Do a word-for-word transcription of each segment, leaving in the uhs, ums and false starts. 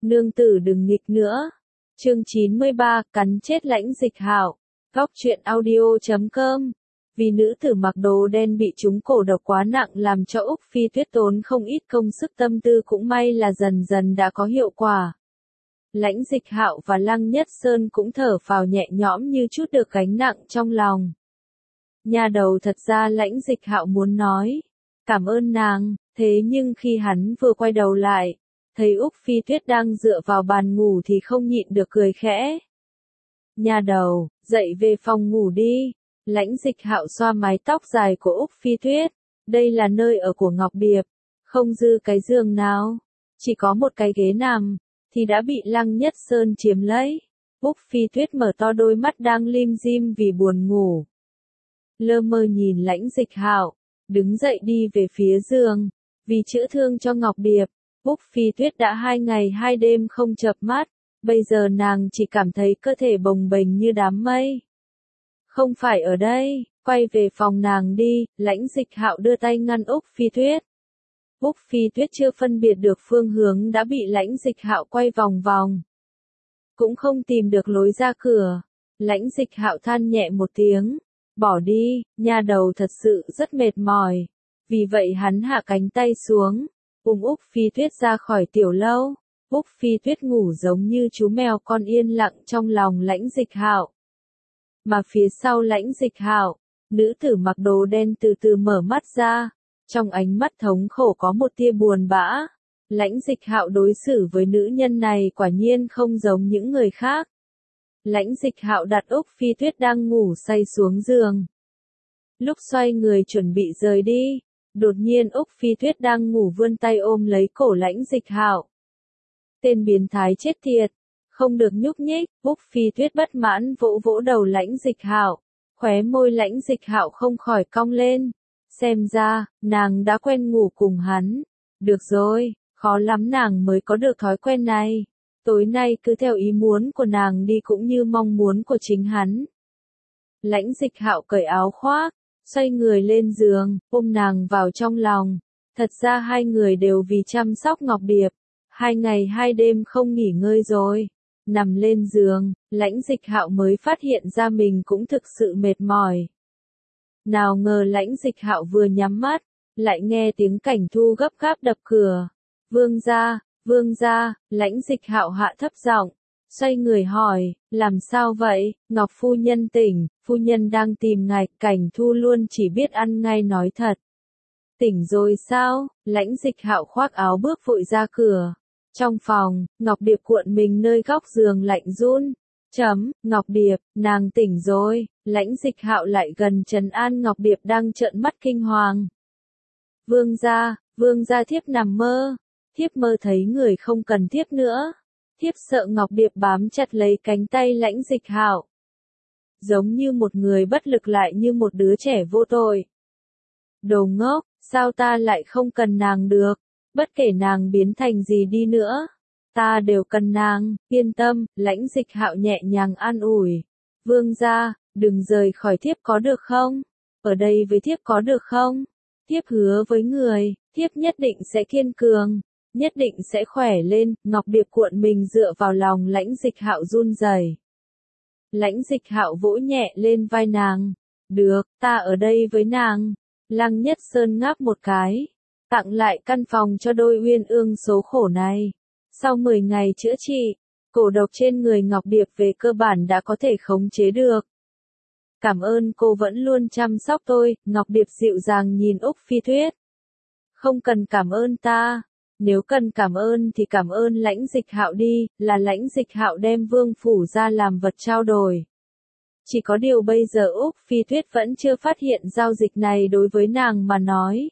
Nương tử đừng nghịch nữa. Chương chín mươi ba, cắn chết Lãnh Dịch Hạo. Góc truyện audio chấm com. Vì nữ tử mặc đồ đen bị trúng cổ độc quá nặng làm cho Úc Phi Tuyết tốn không ít công sức tâm tư, cũng may là dần dần đã có hiệu quả. Lãnh Dịch Hạo và Lăng Nhất Sơn cũng thở phào nhẹ nhõm như chút được gánh nặng trong lòng. Nha đầu, thật ra Lãnh Dịch Hạo muốn nói cảm ơn nàng, thế nhưng khi hắn vừa quay đầu lại, thấy Úc Phi Tuyết đang dựa vào bàn ngủ thì không nhịn được cười khẽ. Nha đầu, dậy về phòng ngủ đi. Lãnh Dịch Hạo xoa mái tóc dài của Úc Phi Tuyết. Đây là nơi ở của Ngọc Điệp, không dư cái giường nào, chỉ có một cái ghế nằm, thì đã bị Lăng Nhất Sơn chiếm lấy. Úc Phi Tuyết mở to đôi mắt đang lim dim vì buồn ngủ. Lơ mơ nhìn Lãnh Dịch Hạo, đứng dậy đi về phía giường. Vì chữa thương cho Ngọc Điệp, Úc Phi Tuyết đã hai ngày hai đêm không chợp mắt, bây giờ nàng chỉ cảm thấy cơ thể bồng bềnh như đám mây. Không phải ở đây, quay về phòng nàng đi. Lãnh Dịch Hạo đưa tay ngăn Úc Phi Tuyết. Úc Phi Tuyết chưa phân biệt được phương hướng đã bị Lãnh Dịch Hạo quay vòng vòng, cũng không tìm được lối ra cửa. Lãnh Dịch Hạo than nhẹ một tiếng, bỏ đi, nha đầu thật sự rất mệt mỏi. Vì vậy hắn hạ cánh tay xuống, ôm Úc Phi Tuyết ra khỏi tiểu lâu. Úc Phi Tuyết ngủ giống như chú mèo con yên lặng trong lòng Lãnh Dịch Hạo. Mà phía sau Lãnh Dịch Hạo, nữ tử mặc đồ đen từ từ mở mắt ra, trong ánh mắt thống khổ có một tia buồn bã. Lãnh Dịch Hạo đối xử với nữ nhân này quả nhiên không giống những người khác. Lãnh Dịch Hạo đặt Úc Phi Tuyết đang ngủ say xuống giường. Lúc xoay người chuẩn bị rời đi, đột nhiên Úc Phi Tuyết đang ngủ vươn tay ôm lấy cổ Lãnh Dịch Hạo. Tên biến thái chết tiệt, không được nhúc nhích. Úc Phi Tuyết bất mãn vỗ vỗ đầu Lãnh Dịch Hạo, khóe môi Lãnh Dịch Hạo không khỏi cong lên. Xem ra, nàng đã quen ngủ cùng hắn. Được rồi, khó lắm nàng mới có được thói quen này. Tối nay cứ theo ý muốn của nàng đi cũng như mong muốn của chính hắn. Lãnh Dịch Hạo cởi áo khoác, xoay người lên giường, ôm nàng vào trong lòng. Thật ra hai người đều vì chăm sóc Ngọc Điệp, hai ngày hai đêm không nghỉ ngơi rồi. Nằm lên giường, Lãnh Dịch Hạo mới phát hiện ra mình cũng thực sự mệt mỏi. Nào ngờ Lãnh Dịch Hạo vừa nhắm mắt, lại nghe tiếng Cảnh Thu gấp gáp đập cửa. Vương gia, vương gia. Lãnh Dịch Hạo hạ thấp giọng, xoay người hỏi, làm sao vậy? Ngọc phu nhân tỉnh, phu nhân đang tìm ngài. Cảnh Thu luôn chỉ biết ăn ngay nói thật. Tỉnh rồi sao? Lãnh Dịch Hạo khoác áo bước vội ra cửa. Trong phòng, Ngọc Điệp cuộn mình nơi góc giường lạnh run. Chấm, Ngọc Điệp, nàng tỉnh rồi. Lãnh Dịch Hạo lại gần trấn an Ngọc Điệp đang trợn mắt kinh hoàng. Vương gia, vương gia, thiếp nằm mơ. Thiếp mơ thấy người không cần thiếp nữa. Thiếp sợ. Ngọc Điệp bám chặt lấy cánh tay Lãnh Dịch Hạo, giống như một người bất lực lại như một đứa trẻ vô tội. Đồ ngốc, sao ta lại không cần nàng được? Bất kể nàng biến thành gì đi nữa, ta đều cần nàng, yên tâm. Lãnh Dịch Hạo nhẹ nhàng an ủi. Vương gia, đừng rời khỏi thiếp có được không? Ở đây với thiếp có được không? Thiếp hứa với người, thiếp nhất định sẽ kiên cường, nhất định sẽ khỏe lên. Ngọc Điệp cuộn mình dựa vào lòng Lãnh Dịch Hạo run rẩy. Lãnh Dịch Hạo vỗ nhẹ lên vai nàng. Được, ta ở đây với nàng. Lăng Nhất Sơn ngáp một cái, tặng lại căn phòng cho đôi uyên ương số khổ này. Sau mười ngày chữa trị, cổ độc trên người Ngọc Điệp về cơ bản đã có thể khống chế được. Cảm ơn cô vẫn luôn chăm sóc tôi. Ngọc Điệp dịu dàng nhìn Úc Phi Tuyết. Không cần cảm ơn ta. Nếu cần cảm ơn thì cảm ơn Lãnh Dịch Hạo đi. Là Lãnh Dịch Hạo đem vương phủ ra làm vật trao đổi. Chỉ có điều bây giờ Úc Phi Tuyết vẫn chưa phát hiện giao dịch này đối với nàng mà nói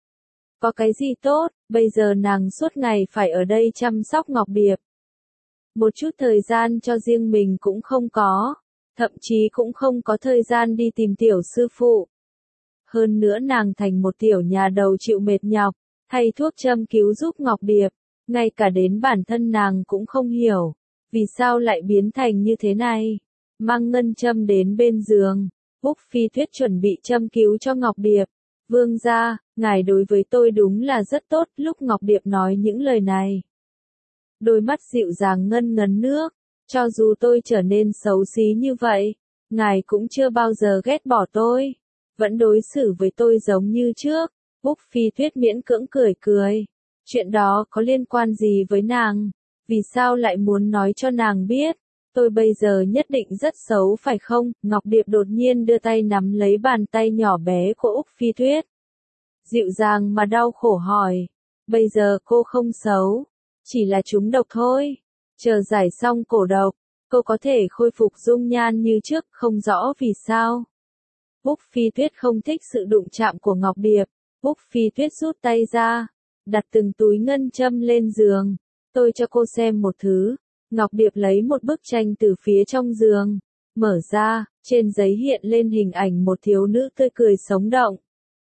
có cái gì tốt. Bây giờ nàng suốt ngày phải ở đây chăm sóc Ngọc Điệp, một chút thời gian cho riêng mình cũng không có, thậm chí cũng không có thời gian đi tìm tiểu sư phụ. Hơn nữa nàng thành một tiểu nhà đầu chịu mệt nhọc, thay thuốc châm cứu giúp Ngọc Điệp, ngay cả đến bản thân nàng cũng không hiểu, vì sao lại biến thành như thế này. Mang ngân châm đến bên giường, Úc Phi Tuyết chuẩn bị châm cứu cho Ngọc Điệp. Vương gia, ngài đối với tôi đúng là rất tốt. Lúc Ngọc Điệp nói những lời này, đôi mắt dịu dàng ngân ngấn nước. Cho dù tôi trở nên xấu xí như vậy, ngài cũng chưa bao giờ ghét bỏ tôi, vẫn đối xử với tôi giống như trước. Úc Phi Tuyết miễn cưỡng cười cười. Chuyện đó có liên quan gì với nàng? Vì sao lại muốn nói cho nàng biết? Tôi bây giờ nhất định rất xấu phải không? Ngọc Điệp đột nhiên đưa tay nắm lấy bàn tay nhỏ bé của Úc Phi Tuyết. Dịu dàng mà đau khổ hỏi. Bây giờ cô không xấu, chỉ là trúng độc thôi. Chờ giải xong cổ độc, cô có thể khôi phục dung nhan như trước, không rõ vì sao. Úc Phi Tuyết không thích sự đụng chạm của Ngọc Điệp. Úc Phi Tuyết rút tay ra, đặt từng túi ngân châm lên giường. Tôi cho cô xem một thứ. Ngọc Điệp lấy một bức tranh từ phía trong giường, mở ra, trên giấy hiện lên hình ảnh một thiếu nữ tươi cười sống động.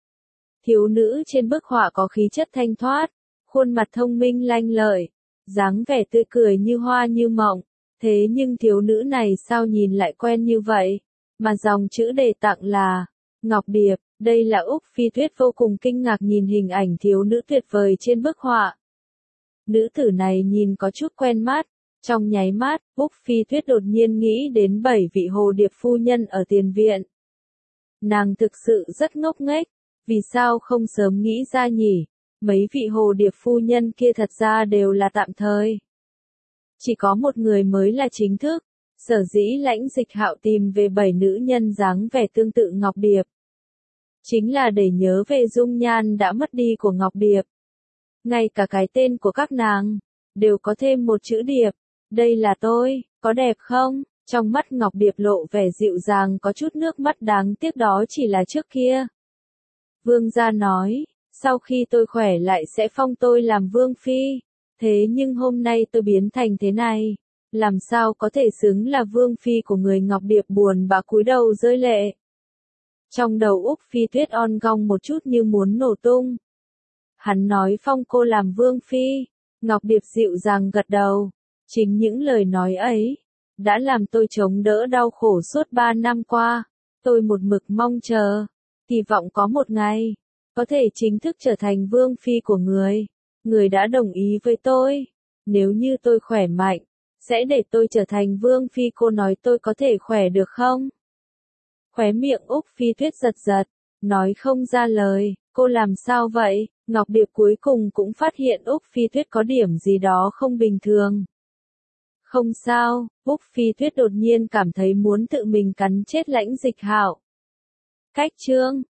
Thiếu nữ trên bức họa có khí chất thanh thoát, khuôn mặt thông minh lanh lợi, dáng vẻ tươi cười như hoa như mộng. Thế nhưng thiếu nữ này sao nhìn lại quen như vậy, mà dòng chữ đề tặng là Ngọc Điệp. Đây là Úc Phi Tuyết vô cùng kinh ngạc nhìn hình ảnh thiếu nữ tuyệt vời trên bức họa. Nữ tử này nhìn có chút quen mắt. Trong nháy mắt, Úc Phi Tuyết đột nhiên nghĩ đến bảy vị hồ điệp phu nhân ở tiền viện. Nàng thực sự rất ngốc nghếch, vì sao không sớm nghĩ ra nhỉ? Mấy vị hồ điệp phu nhân kia thật ra đều là tạm thời. Chỉ có một người mới là chính thức. Sở dĩ Lãnh Dịch Hạo tìm về bảy nữ nhân dáng vẻ tương tự Ngọc Điệp, chính là để nhớ về dung nhan đã mất đi của Ngọc Điệp. Ngay cả cái tên của các nàng đều có thêm một chữ Điệp. Đây là tôi, có đẹp không? Trong mắt Ngọc Điệp lộ vẻ dịu dàng, có chút nước mắt, đáng tiếc đó chỉ là trước kia. Vương gia nói, sau khi tôi khỏe lại sẽ phong tôi làm vương phi. Thế nhưng hôm nay tôi biến thành thế này, làm sao có thể xứng là vương phi của người? Ngọc Điệp buồn bã cúi đầu rơi lệ. Trong đầu Úc Phi Tuyết on gong một chút như muốn nổ tung. Hắn nói phong cô làm vương phi. Ngọc Điệp dịu dàng gật đầu. Chính những lời nói ấy đã làm tôi chống đỡ đau khổ suốt ba năm qua. Tôi một mực mong chờ, kỳ vọng có một ngày có thể chính thức trở thành vương phi của người. Người đã đồng ý với tôi, nếu như tôi khỏe mạnh, sẽ để tôi trở thành vương phi. Cô nói tôi có thể khỏe được không? Khóe miệng Úc Phi Tuyết giật giật, nói không ra lời. Cô làm sao vậy? Ngọc Điệp cuối cùng cũng phát hiện Úc Phi Tuyết có điểm gì đó không bình thường. Không sao, Úc Phi Tuyết đột nhiên cảm thấy muốn tự mình cắn chết Lãnh Dịch Hạo. Cách chương